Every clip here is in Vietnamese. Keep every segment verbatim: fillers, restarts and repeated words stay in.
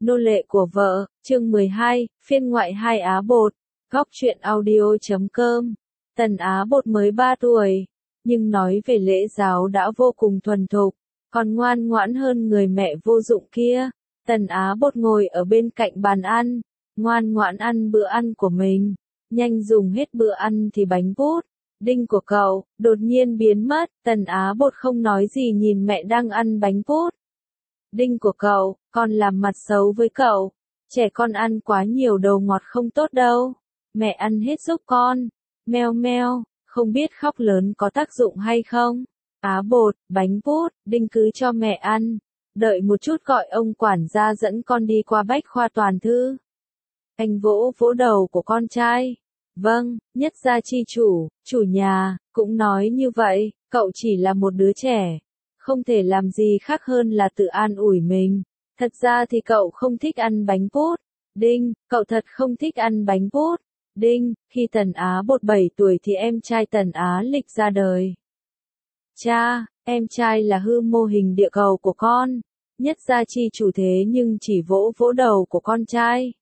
Nô lệ của vợ, chương mười hai, phiên ngoại hai Á Bột, góc truyện audio chấm com. Tần Á Bột mới ba tuổi, nhưng nói về lễ giáo đã vô cùng thuần thục, còn ngoan ngoãn hơn người mẹ vô dụng kia. Tần Á Bột ngồi ở bên cạnh bàn ăn, ngoan ngoãn ăn bữa ăn của mình, nhanh dùng hết bữa ăn thì bánh bút, đinh của cậu, đột nhiên biến mất. Tần Á Bột không nói gì nhìn mẹ đang ăn bánh bút. Đinh của cậu, con làm mặt xấu với cậu, trẻ con ăn quá nhiều đồ ngọt không tốt đâu, mẹ ăn hết giúp con, meo meo, không biết khóc lớn có tác dụng hay không. Á Bột, bánh bút, Đinh cứ cho mẹ ăn, đợi một chút gọi ông quản gia dẫn con đi qua bách khoa toàn thư. Anh vỗ vỗ đầu của con trai. Vâng, nhất gia chi chủ, chủ nhà, cũng nói như vậy, cậu chỉ là một đứa trẻ, không thể làm gì khác hơn là tự an ủi mình. Thật ra thì cậu không thích ăn bánh bút. Đinh, cậu thật không thích ăn bánh bút. Đinh, khi Tần Á Bột bảy tuổi thì em trai Tần Á Lịch ra đời. Cha, em trai là hư mô hình địa cầu của con. Nhất gia chi chủ thế nhưng chỉ vỗ vỗ đầu của con trai.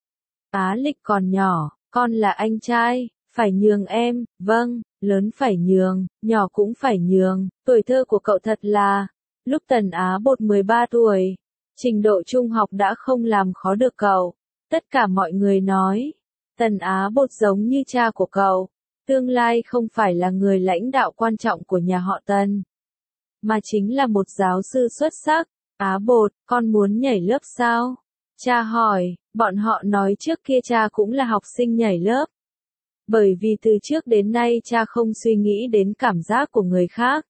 Á Lịch còn nhỏ, con là anh trai, phải nhường em, vâng, lớn phải nhường, nhỏ cũng phải nhường. Tuổi thơ của cậu thật là, lúc Tần Á Bột mười ba tuổi, trình độ trung học đã không làm khó được cậu. Tất cả mọi người nói, Tần Á Bột giống như cha của cậu, tương lai không phải là người lãnh đạo quan trọng của nhà họ Tần, mà chính là một giáo sư xuất sắc. Á Bột, con muốn nhảy lớp sao? Cha hỏi, bọn họ nói trước kia cha cũng là học sinh nhảy lớp. Bởi vì từ trước đến nay cha không suy nghĩ đến cảm giác của người khác.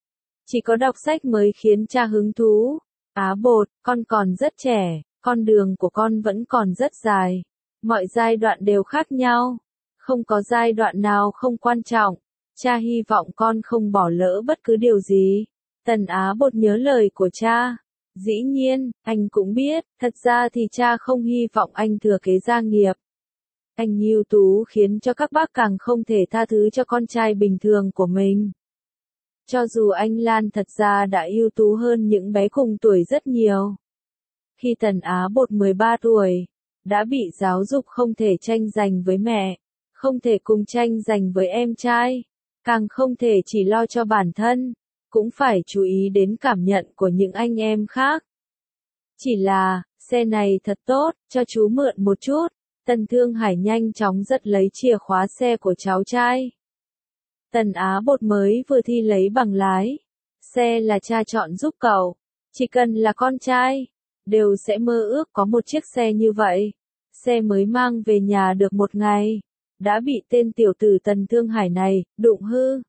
Chỉ có đọc sách mới khiến cha hứng thú. Á Bột, con còn rất trẻ, con đường của con vẫn còn rất dài. Mọi giai đoạn đều khác nhau. Không có giai đoạn nào không quan trọng. Cha hy vọng con không bỏ lỡ bất cứ điều gì. Tần Á Bột nhớ lời của cha. Dĩ nhiên, anh cũng biết, thật ra thì cha không hy vọng anh thừa kế gia nghiệp. Anh ưu tú khiến cho các bác càng không thể tha thứ cho con trai bình thường của mình. Cho dù anh Lan thật ra đã ưu tú hơn những bé cùng tuổi rất nhiều. Khi Tần Á Bột mười ba tuổi, đã bị giáo dục không thể tranh giành với mẹ, không thể cùng tranh giành với em trai, càng không thể chỉ lo cho bản thân, cũng phải chú ý đến cảm nhận của những anh em khác. Chỉ là, xe này thật tốt, cho chú mượn một chút. Tần Thương Hải nhanh chóng giật lấy chìa khóa xe của cháu trai. Tần Á Bột mới vừa thi lấy bằng lái. Xe là cha chọn giúp cậu. Chỉ cần là con trai, đều sẽ mơ ước có một chiếc xe như vậy. Xe mới mang về nhà được một ngày, đã bị tên tiểu tử Tần Thương Hải này đụng hư.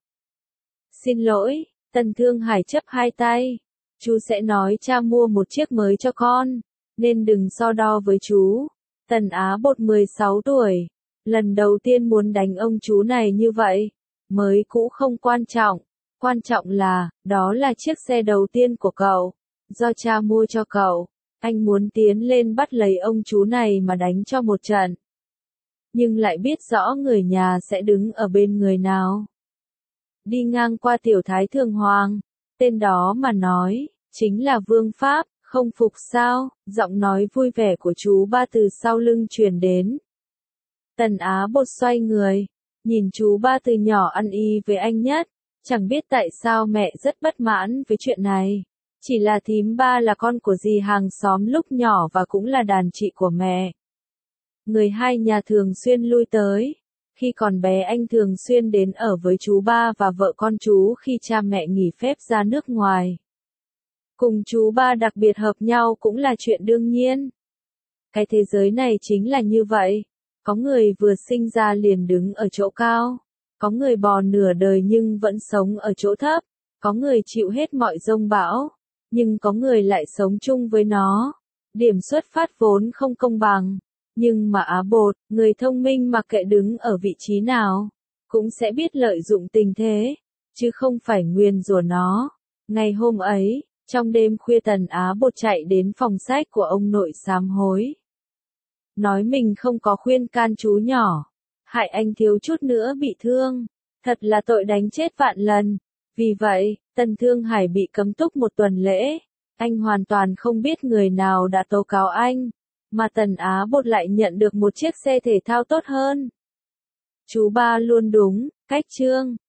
Xin lỗi, Tần Thương Hải chấp hai tay. Chú sẽ nói cha mua một chiếc mới cho con, nên đừng so đo với chú. Tần Á Bột mười sáu tuổi, lần đầu tiên muốn đánh ông chú này như vậy. Mới cũ không quan trọng, quan trọng là, đó là chiếc xe đầu tiên của cậu, do cha mua cho cậu. Anh muốn tiến lên bắt lấy ông chú này mà đánh cho một trận. Nhưng lại biết rõ người nhà sẽ đứng ở bên người nào. Đi ngang qua tiểu thái thường hoàng, tên đó mà nói, chính là Vương Pháp. Không phục sao? Giọng nói vui vẻ của chú ba từ sau lưng truyền đến. Tần Á Bột xoay người, nhìn chú ba từ nhỏ ăn y với anh nhất. Chẳng biết tại sao mẹ rất bất mãn với chuyện này. Chỉ là thím ba là con của dì hàng xóm lúc nhỏ và cũng là đàn chị của mẹ. Người hai nhà thường xuyên lui tới. Khi còn bé anh thường xuyên đến ở với chú ba và vợ con chú khi cha mẹ nghỉ phép ra nước ngoài. Cùng chú ba đặc biệt hợp nhau cũng là chuyện đương nhiên. Cái thế giới này chính là như vậy. Có người vừa sinh ra liền đứng ở chỗ cao. Có người bò nửa đời nhưng vẫn sống ở chỗ thấp. Có người chịu hết mọi dông bão. Nhưng có người lại sống chung với nó. Điểm xuất phát vốn không công bằng. Nhưng mà Á Bột, người thông minh mặc kệ đứng ở vị trí nào, cũng sẽ biết lợi dụng tình thế, chứ không phải nguyền rủa nó. Ngày hôm ấy, trong đêm khuya Tần Á Bột chạy đến phòng sách của ông nội sám hối. Nói mình không có khuyên can chú nhỏ, hại anh thiếu chút nữa bị thương. Thật là tội đánh chết vạn lần. Vì vậy, Tần Thương Hải bị cấm túc một tuần lễ. Anh hoàn toàn không biết người nào đã tố cáo anh, mà Tần Á Bột lại nhận được một chiếc xe thể thao tốt hơn. Chú ba luôn đúng, cách chương.